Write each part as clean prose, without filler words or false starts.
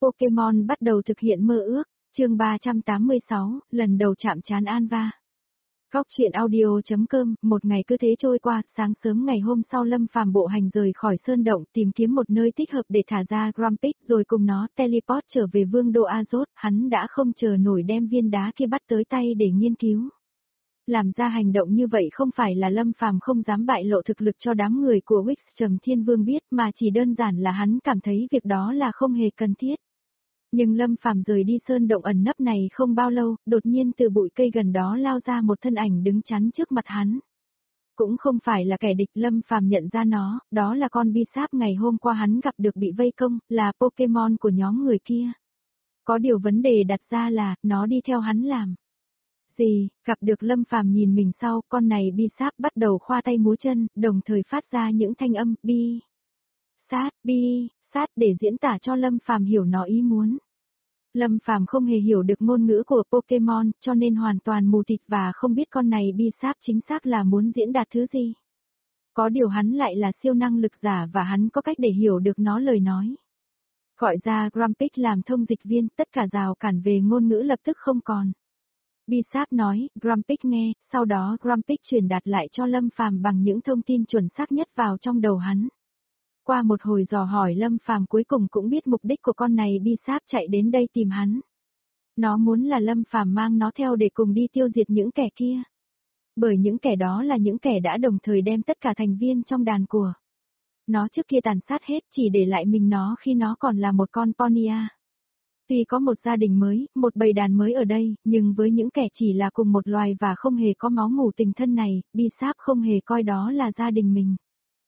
Pokemon bắt đầu thực hiện mơ ước, chương 386, lần đầu chạm trán Anva. Góc truyện audio.com, một ngày cứ thế trôi qua, sáng sớm ngày hôm sau Lâm Phàm bộ hành rời khỏi sơn động tìm kiếm một nơi thích hợp để thả ra Grumpig rồi cùng nó teleport trở về vương đô Azoth, hắn đã không chờ nổi đem viên đá kia bắt tới tay để nghiên cứu. Làm ra hành động như vậy không phải là Lâm Phàm không dám bại lộ thực lực cho đám người của Wix Trầm Thiên Vương biết mà chỉ đơn giản là hắn cảm thấy việc đó là không hề cần thiết. Nhưng Lâm Phàm rời đi sơn động ẩn nấp này không bao lâu, đột nhiên từ bụi cây gần đó lao ra một thân ảnh đứng chắn trước mặt hắn. Cũng không phải là kẻ địch, Lâm Phàm nhận ra nó, đó là con Bisap ngày hôm qua hắn gặp được bị vây công, là Pokemon của nhóm người kia. Có điều vấn đề đặt ra là, nó đi theo hắn làm gì? Gặp được Lâm Phàm nhìn mình sau, con này Bisap bắt đầu khoa tay múa chân, đồng thời phát ra những thanh âm bi sát để diễn tả cho Lâm Phàm hiểu nó ý muốn. Lâm Phàm không hề hiểu được ngôn ngữ của Pokemon, cho nên hoàn toàn mù tịt và không biết con này Bisap chính xác là muốn diễn đạt thứ gì. Có điều hắn lại là siêu năng lực giả và hắn có cách để hiểu được nó lời nói. Gọi ra Grumpig làm thông dịch viên, tất cả rào cản về ngôn ngữ lập tức không còn. Bisap nói, Grumpig nghe, sau đó Grumpig truyền đạt lại cho Lâm Phàm bằng những thông tin chuẩn xác nhất vào trong đầu hắn. Qua một hồi dò hỏi Lâm Phàm cuối cùng cũng biết mục đích của con này Bisap chạy đến đây tìm hắn. Nó muốn là Lâm Phàm mang nó theo để cùng đi tiêu diệt những kẻ kia. Bởi những kẻ đó là những kẻ đã đồng thời đem tất cả thành viên trong đàn của nó trước kia tàn sát hết, chỉ để lại mình nó khi nó còn là một con Ponia. Tuy có một gia đình mới, một bầy đàn mới ở đây, nhưng với những kẻ chỉ là cùng một loài và không hề có máu mủ tình thân này, Bisap không hề coi đó là gia đình mình.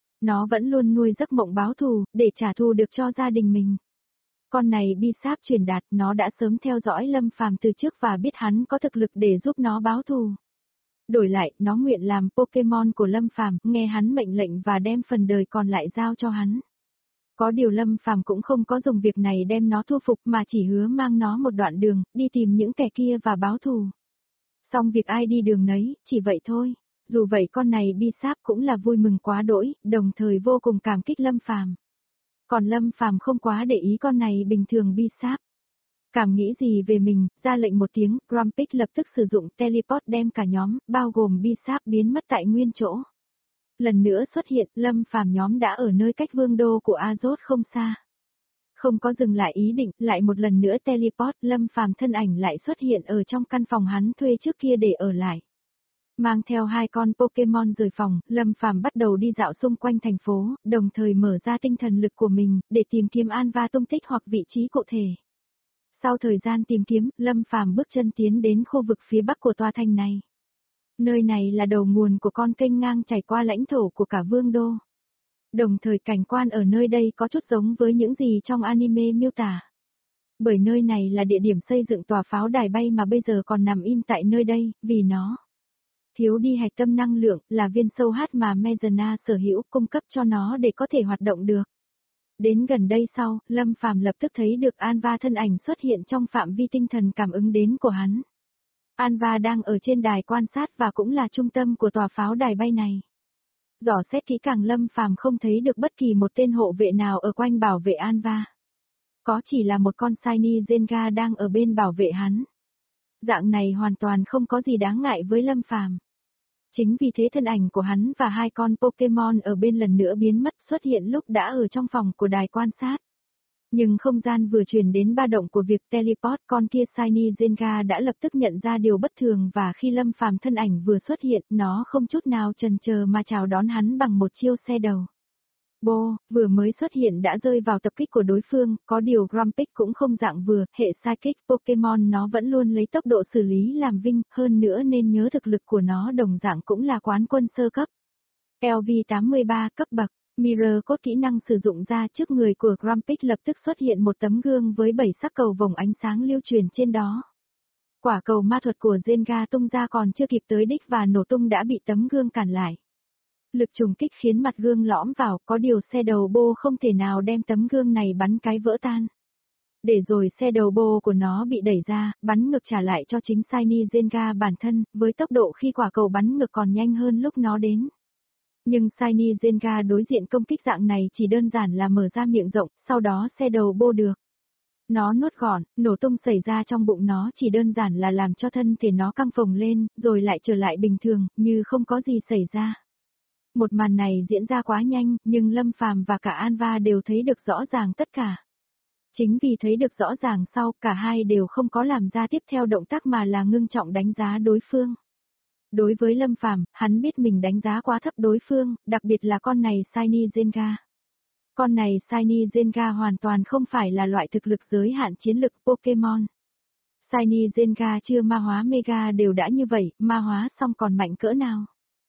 Nó vẫn luôn nuôi giấc mộng báo thù, để trả thù được cho gia đình mình. Con này Bisap truyền đạt, nó đã sớm theo dõi Lâm Phàm từ trước và biết hắn có thực lực để giúp nó báo thù. Đổi lại, nó nguyện làm Pokemon của Lâm Phàm, nghe hắn mệnh lệnh và đem phần đời còn lại giao cho hắn. Có điều Lâm Phàm cũng không có dùng việc này đem nó thu phục mà chỉ hứa mang nó một đoạn đường, đi tìm những kẻ kia và báo thù. Xong việc ai đi đường nấy, chỉ vậy thôi. Dù vậy con này Bisap cũng là vui mừng quá đỗi, đồng thời vô cùng cảm kích Lâm Phàm. Còn Lâm Phàm không quá để ý con này bình thường Bisap. Cảm nghĩ gì về mình, ra lệnh một tiếng, Grumpig lập tức sử dụng teleport đem cả nhóm, bao gồm Bisap biến mất tại nguyên chỗ. Lần nữa xuất hiện, Lâm Phàm nhóm đã ở nơi cách vương đô của Azoth không xa. Không có dừng lại ý định, lại một lần nữa teleport, Lâm Phàm thân ảnh lại xuất hiện ở trong căn phòng hắn thuê trước kia để ở lại. Mang theo hai con Pokemon rời phòng, Lâm Phàm bắt đầu đi dạo xung quanh thành phố, đồng thời mở ra tinh thần lực của mình, để tìm kiếm Anva tung tích hoặc vị trí cụ thể. Sau thời gian tìm kiếm, Lâm Phàm bước chân tiến đến khu vực phía bắc của tòa thành này. Nơi này là đầu nguồn của con kênh ngang chảy qua lãnh thổ của cả vương đô. Đồng thời cảnh quan ở nơi đây có chút giống với những gì trong anime miêu tả. Bởi nơi này là địa điểm xây dựng tòa pháo đài bay mà bây giờ còn nằm im tại nơi đây, vì nó thiếu đi hạch tâm năng lượng, là viên sâu hát mà Mezana sở hữu, cung cấp cho nó để có thể hoạt động được. Đến gần đây sau, Lâm Phàm lập tức thấy được Anva thân ảnh xuất hiện trong phạm vi tinh thần cảm ứng đến của hắn. Anva đang ở trên đài quan sát và cũng là trung tâm của tòa pháo đài bay này. Dò xét kỹ càng Lâm Phàm không thấy được bất kỳ một tên hộ vệ nào ở quanh bảo vệ Anva. Có chỉ là một con Shiny Zenga đang ở bên bảo vệ hắn. Dạng này hoàn toàn không có gì đáng ngại với Lâm Phàm. Chính vì thế thân ảnh của hắn và hai con Pokemon ở bên lần nữa biến mất xuất hiện lúc đã ở trong phòng của đài quan sát. Nhưng không gian vừa truyền đến ba động của việc teleport, con kia Shiny Zenga đã lập tức nhận ra điều bất thường và khi Lâm Phàm thân ảnh vừa xuất hiện, nó không chút nào chần chờ mà chào đón hắn bằng một chiêu xe đầu. Vừa mới xuất hiện đã rơi vào tập kích của đối phương, có điều Grumpig cũng không dạng vừa, hệ Psychic Pokemon nó vẫn luôn lấy tốc độ xử lý làm vinh, hơn nữa nên nhớ thực lực của nó đồng dạng cũng là quán quân sơ cấp. LV83 cấp bậc, Mirror cốt kỹ năng sử dụng ra trước người của Grumpig lập tức xuất hiện một tấm gương với 7 sắc cầu vòng ánh sáng lưu truyền trên đó. Quả cầu ma thuật của Zenga tung ra còn chưa kịp tới đích và nổ tung đã bị tấm gương cản lại. Lực trùng kích khiến mặt gương lõm vào, có điều xe đầu bô không thể nào đem tấm gương này bắn cái vỡ tan. Để rồi xe đầu bô của nó bị đẩy ra, bắn ngược trả lại cho chính Shiny Zenga bản thân, với tốc độ khi quả cầu bắn ngược còn nhanh hơn lúc nó đến. Nhưng Shiny Zenga đối diện công kích dạng này chỉ đơn giản là mở ra miệng rộng, sau đó xe đầu bô được Nó nuốt gọn, nổ tung xảy ra trong bụng nó chỉ đơn giản là làm cho thân thể nó căng phồng lên, rồi lại trở lại bình thường, như không có gì xảy ra. Một màn này diễn ra quá nhanh, nhưng Lâm Phàm và cả Anva đều thấy được rõ ràng tất cả. Chính vì thấy được rõ ràng sau, cả hai đều không có làm ra tiếp theo động tác mà là ngưng trọng đánh giá đối phương. Đối với Lâm Phàm, hắn biết mình đánh giá quá thấp đối phương, đặc biệt là con này Shiny Zenga. Con này Shiny Zenga hoàn toàn không phải là loại thực lực giới hạn chiến lực Pokemon. Shiny Zenga chưa ma hóa Mega đều đã như vậy, ma hóa xong còn mạnh cỡ nào.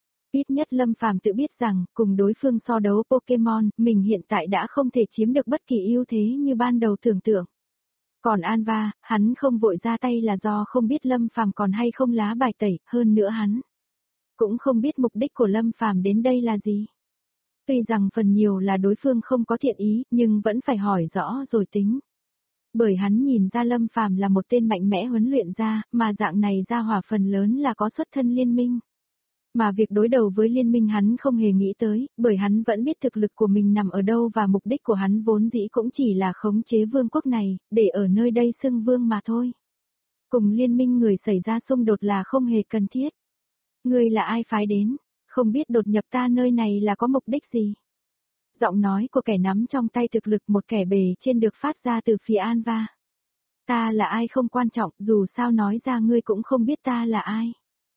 Ít nhất Lâm Phàm tự biết rằng, cùng đối phương so đấu Pokemon, mình hiện tại đã không thể chiếm được bất kỳ ưu thế như ban đầu tưởng tượng. Còn Anva, hắn không vội ra tay là do không biết Lâm Phàm còn hay không lá bài tẩy, hơn nữa hắn cũng không biết mục đích của Lâm Phàm đến đây là gì. Tuy rằng phần nhiều là đối phương không có thiện ý, nhưng vẫn phải hỏi rõ rồi tính. Bởi hắn nhìn ra Lâm Phàm là một tên mạnh mẽ huấn luyện ra, mà dạng này ra hỏa phần lớn là có xuất thân liên minh. Mà việc đối đầu với liên minh hắn không hề nghĩ tới, bởi hắn vẫn biết thực lực của mình nằm ở đâu và mục đích của hắn vốn dĩ cũng chỉ là khống chế vương quốc này, để ở nơi đây xưng vương mà thôi. Cùng liên minh người xảy ra xung đột là không hề cần thiết. Ngươi là ai phái đến, không biết đột nhập ta nơi này là có mục đích gì. Giọng nói của kẻ nắm trong tay thực lực một kẻ bề trên được phát ra từ phía Anva. Ta là ai không quan trọng, dù sao nói ra ngươi cũng không biết ta là ai.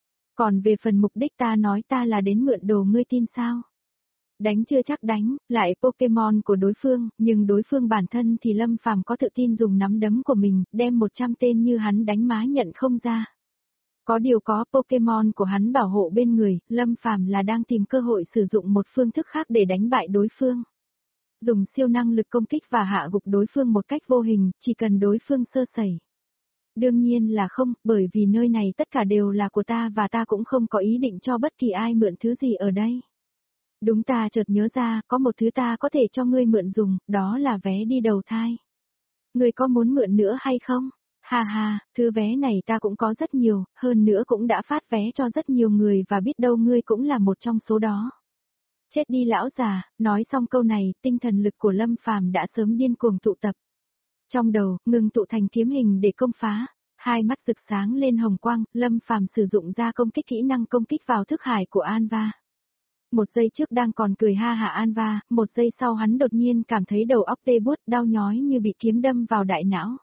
Còn về phần mục đích ta nói ta là đến mượn đồ ngươi tin sao? Đánh chưa chắc đánh, lại Pokemon của đối phương, nhưng đối phương bản thân thì Lâm Phàm có tự tin dùng nắm đấm của mình, đem 100 tên như hắn đánh má nhận không ra. Có điều có Pokemon của hắn bảo hộ bên người, Lâm Phàm là đang tìm cơ hội sử dụng một phương thức khác để đánh bại đối phương. Dùng siêu năng lực công kích và hạ gục đối phương một cách vô hình, chỉ cần đối phương sơ sẩy. Đương nhiên là không, bởi vì nơi này tất cả đều là của ta và ta cũng không có ý định cho bất kỳ ai mượn thứ gì ở đây. Đúng, ta chợt nhớ ra, có một thứ ta có thể cho ngươi mượn dùng, đó là vé đi đầu thai. Ngươi có muốn mượn nữa hay không? Ha ha, thứ vé này ta cũng có rất nhiều, hơn nữa cũng đã phát vé cho rất nhiều người và biết đâu ngươi cũng là một trong số đó. Chết đi lão già, nói xong câu này, tinh thần lực của Lâm Phàm đã sớm điên cuồng tụ tập. Trong đầu, ngừng tụ thành kiếm hình để công phá, hai mắt rực sáng lên hồng quang, Lâm Phàm sử dụng ra công kích kỹ năng công kích vào thức hải của Anva. Một giây trước đang còn cười ha hả Anva, một giây sau hắn đột nhiên cảm thấy đầu óc tê buốt đau nhói như bị kiếm đâm vào đại não.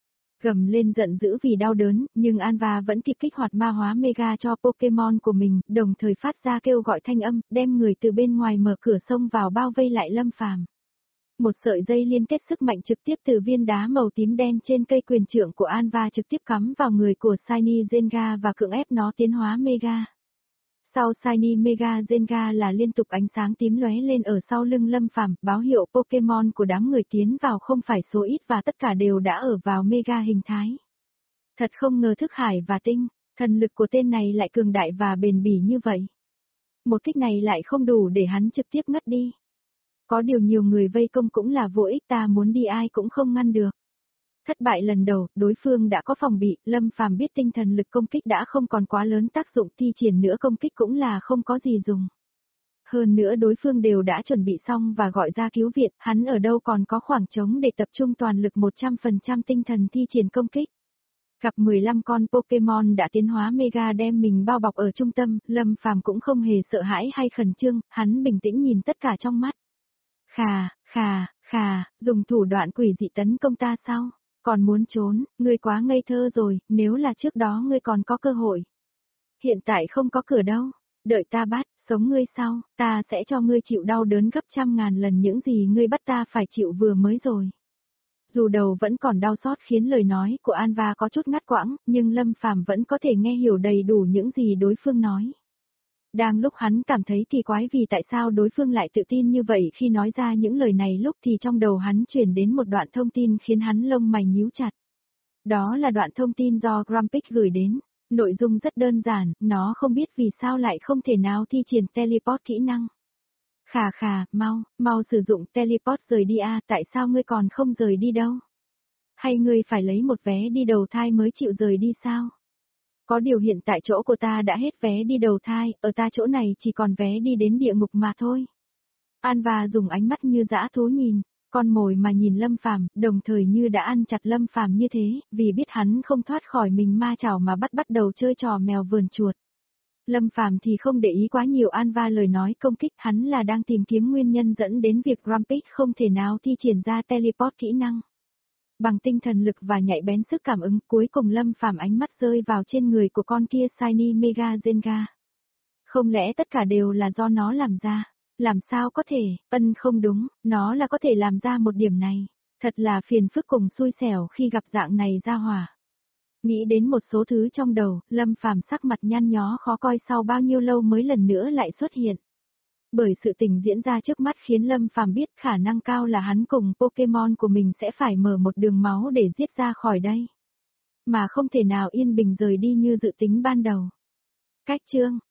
Gầm lên giận dữ vì đau đớn, nhưng Anva vẫn kịp kích hoạt ma hóa Mega cho Pokemon của mình, đồng thời phát ra kêu gọi thanh âm, đem người từ bên ngoài mở cửa xông vào bao vây lại Lâm Phàm. Một sợi dây liên kết sức mạnh trực tiếp từ viên đá màu tím đen trên cây quyền trượng của Anva trực tiếp cắm vào người của Shiny Zenga và cưỡng ép nó tiến hóa Mega. Sau Shiny Mega Zenga là liên tục ánh sáng tím lóe lên ở sau lưng Lâm Phàm, báo hiệu Pokemon của đám người tiến vào không phải số ít và tất cả đều đã ở vào Mega hình thái. Thật không ngờ thức hải và tinh, thần lực của tên này lại cường đại và bền bỉ như vậy. Một kích này lại không đủ để hắn trực tiếp ngất đi. Có điều nhiều người vây công cũng là vô ích, ta muốn đi ai cũng không ngăn được. Thất bại lần đầu, đối phương đã có phòng bị, Lâm Phàm biết tinh thần lực công kích đã không còn quá lớn tác dụng, thi triển nữa công kích cũng là không có gì dùng. Hơn nữa đối phương đều đã chuẩn bị xong và gọi ra cứu viện, hắn ở đâu còn có khoảng trống để tập trung toàn lực 100% tinh thần thi triển công kích. Gặp 15 con Pokemon đã tiến hóa Mega đem mình bao bọc ở trung tâm, Lâm Phàm cũng không hề sợ hãi hay khẩn trương, hắn bình tĩnh nhìn tất cả trong mắt. Khà, dùng thủ đoạn quỷ dị tấn công ta sao? Còn muốn trốn, ngươi quá ngây thơ rồi, nếu là trước đó ngươi còn có cơ hội. Hiện tại không có cửa đâu, đợi ta bắt, sống ngươi sau, ta sẽ cho ngươi chịu đau đớn gấp 100.000 lần những gì ngươi bắt ta phải chịu vừa mới rồi. Dù đầu vẫn còn đau xót khiến lời nói của Anva có chút ngắt quãng, nhưng Lâm Phàm vẫn có thể nghe hiểu đầy đủ những gì đối phương nói. Đang lúc hắn cảm thấy kỳ quái vì tại sao đối phương lại tự tin như vậy khi nói ra những lời này lúc thì trong đầu hắn chuyển đến một đoạn thông tin khiến hắn lông mày nhíu chặt. Đó là đoạn thông tin do Grumpig gửi đến, nội dung rất đơn giản, nó không biết vì sao lại không thể nào thi triển teleport kỹ năng. Khà, mau sử dụng teleport rời đi à, tại sao ngươi còn không rời đi đâu? Hay ngươi phải lấy một vé đi đầu thai mới chịu rời đi sao? Có điều hiện tại chỗ của ta đã hết vé đi đầu thai, ở ta chỗ này chỉ còn vé đi đến địa ngục mà thôi. Anva dùng ánh mắt như dã thú nhìn, con mồi mà nhìn Lâm Phàm, đồng thời như đã ăn chặt Lâm Phàm như thế, vì biết hắn không thoát khỏi mình ma chảo mà bắt đầu chơi trò mèo vườn chuột. Lâm Phàm thì không để ý quá nhiều Anva lời nói công kích, hắn là đang tìm kiếm nguyên nhân dẫn đến việc Rampage không thể nào thi triển ra teleport kỹ năng. Bằng tinh thần lực và nhạy bén sức cảm ứng, cuối cùng Lâm Phàm ánh mắt rơi vào trên người của con kia Shiny Mega Zenga. Không lẽ tất cả đều là do nó làm ra? Làm sao có thể, không đúng, nó là có thể làm ra một điểm này. Thật là phiền phức cùng xui xẻo khi gặp dạng này ra hỏa. Nghĩ đến một số thứ trong đầu, Lâm Phàm sắc mặt nhăn nhó khó coi sau bao nhiêu lâu mới lần nữa lại xuất hiện. Bởi sự tình diễn ra trước mắt khiến Lâm Phàm biết khả năng cao là hắn cùng Pokemon của mình sẽ phải mở một đường máu để giết ra khỏi đây. Mà không thể nào yên bình rời đi như dự tính ban đầu. Cách chương